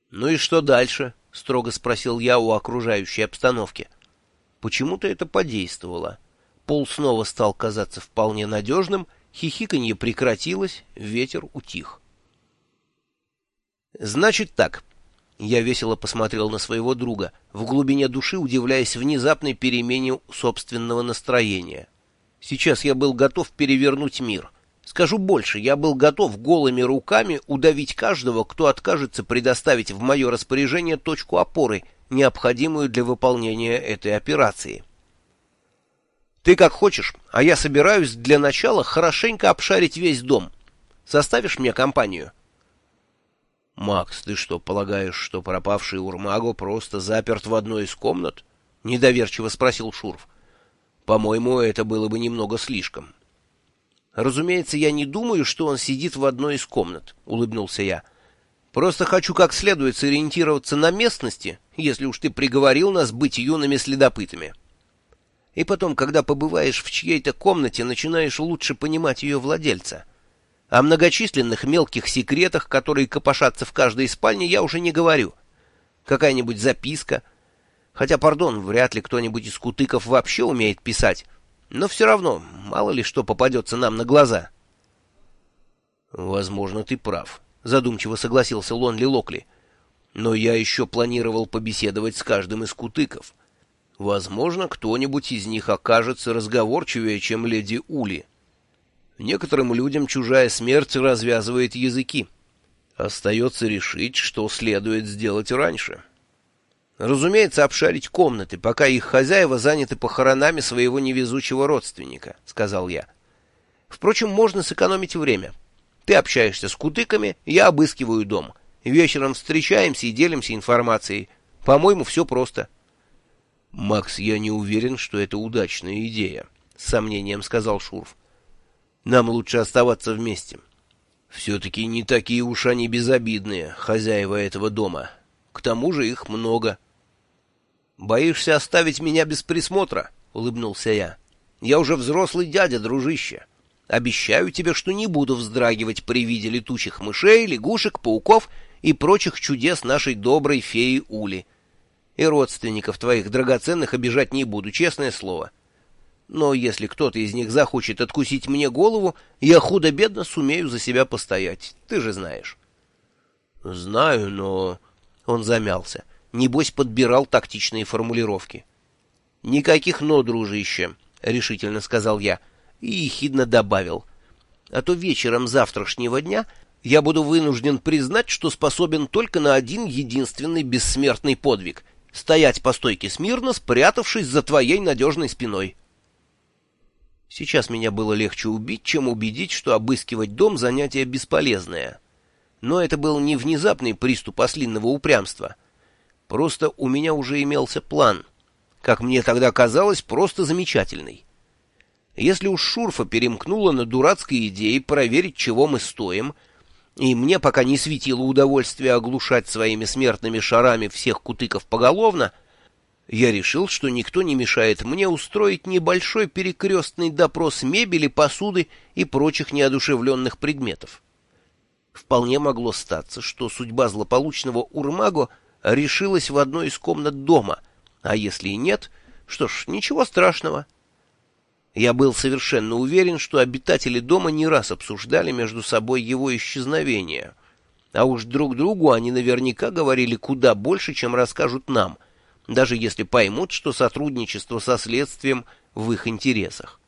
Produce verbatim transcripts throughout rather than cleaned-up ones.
«Ну и что дальше?» — строго спросил я у окружающей обстановки. Почему-то это подействовало. Пол снова стал казаться вполне надежным, хихиканье прекратилось, ветер утих. «Значит так». Я весело посмотрел на своего друга, в глубине души удивляясь внезапной перемене собственного настроения. Сейчас я был готов перевернуть мир. Скажу больше, я был готов голыми руками удавить каждого, кто откажется предоставить в мое распоряжение точку опоры, необходимую для выполнения этой операции. Ты как хочешь, а я собираюсь для начала хорошенько обшарить весь дом. Составишь мне компанию? Макс, ты что, полагаешь, что пропавший Урмаго просто заперт в одной из комнат? Недоверчиво спросил Шурф. По-моему, это было бы немного слишком. Разумеется, я не думаю, что он сидит в одной из комнат, улыбнулся я. Просто хочу как следует сориентироваться на местности, если уж ты приговорил нас быть юными следопытами. И потом, когда побываешь в чьей-то комнате, начинаешь лучше понимать ее владельца. О многочисленных мелких секретах, которые копошатся в каждой спальне, я уже не говорю. Какая-нибудь записка. Хотя, пардон, вряд ли кто-нибудь из кутыков вообще умеет писать. Но все равно, мало ли что попадется нам на глаза. Возможно, ты прав, задумчиво согласился Лонли Локли. Но я еще планировал побеседовать с каждым из кутыков. Возможно, кто-нибудь из них окажется разговорчивее, чем леди Ули. Некоторым людям чужая смерть развязывает языки. Остается решить, что следует сделать раньше. Разумеется, обшарить комнаты, пока их хозяева заняты похоронами своего невезучего родственника, — сказал я. Впрочем, можно сэкономить время. Ты общаешься с кутыками, я обыскиваю дом. Вечером встречаемся и делимся информацией. По-моему, все просто. — Макс, я не уверен, что это удачная идея, — с сомнением сказал Шурф. Нам лучше оставаться вместе. Все-таки не такие уж они безобидные, хозяева этого дома. К тому же их много. «Боишься оставить меня без присмотра?» — улыбнулся я. «Я уже взрослый дядя, дружище. Обещаю тебе, что не буду вздрагивать при виде летучих мышей, лягушек, пауков и прочих чудес нашей доброй феи Ули. И родственников твоих драгоценных обижать не буду, честное слово. Но если кто-то из них захочет откусить мне голову, я худо-бедно сумею за себя постоять, ты же знаешь». «Знаю, но...» Он замялся. Небось, подбирал тактичные формулировки. «Никаких «но», дружище», — решительно сказал я, и ехидно добавил. «А то вечером завтрашнего дня я буду вынужден признать, что способен только на один единственный бессмертный подвиг — стоять по стойке смирно, спрятавшись за твоей надежной спиной». Сейчас меня было легче убить, чем убедить, что обыскивать дом — занятие бесполезное. Но это был не внезапный приступ ослинного упрямства. Просто у меня уже имелся план. Как мне тогда казалось, просто замечательный. Если уж Шурфа перемкнуло на дурацкой идее проверить, чего мы стоим, и мне пока не светило удовольствие оглушать своими смертными шарами всех кутыков поголовно, я решил, что никто не мешает мне устроить небольшой перекрестный допрос мебели, посуды и прочих неодушевленных предметов. Вполне могло статься, что судьба злополучного Урмаго решилась в одной из комнат дома, а если и нет, что ж, ничего страшного. Я был совершенно уверен, что обитатели дома не раз обсуждали между собой его исчезновение, а уж друг другу они наверняка говорили куда больше, чем расскажут нам, даже если поймут, что сотрудничество со следствием в их интересах.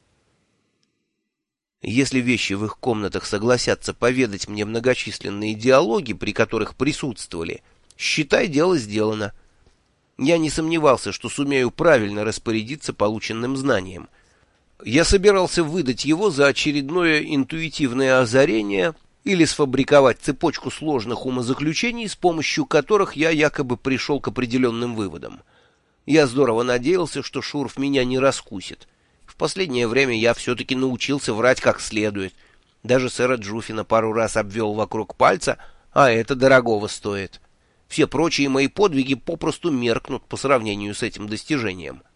Если вещи в их комнатах согласятся поведать мне многочисленные диалоги, при которых присутствовали, считай, дело сделано. Я не сомневался, что сумею правильно распорядиться полученным знанием. Я собирался выдать его за очередное интуитивное озарение или сфабриковать цепочку сложных умозаключений, с помощью которых я якобы пришел к определенным выводам. Я здорово надеялся, что Шурф меня не раскусит. В последнее время я все-таки научился врать как следует. Даже сэра Джуфина пару раз обвел вокруг пальца, а это дорогого стоит. Все прочие мои подвиги попросту меркнут по сравнению с этим достижением.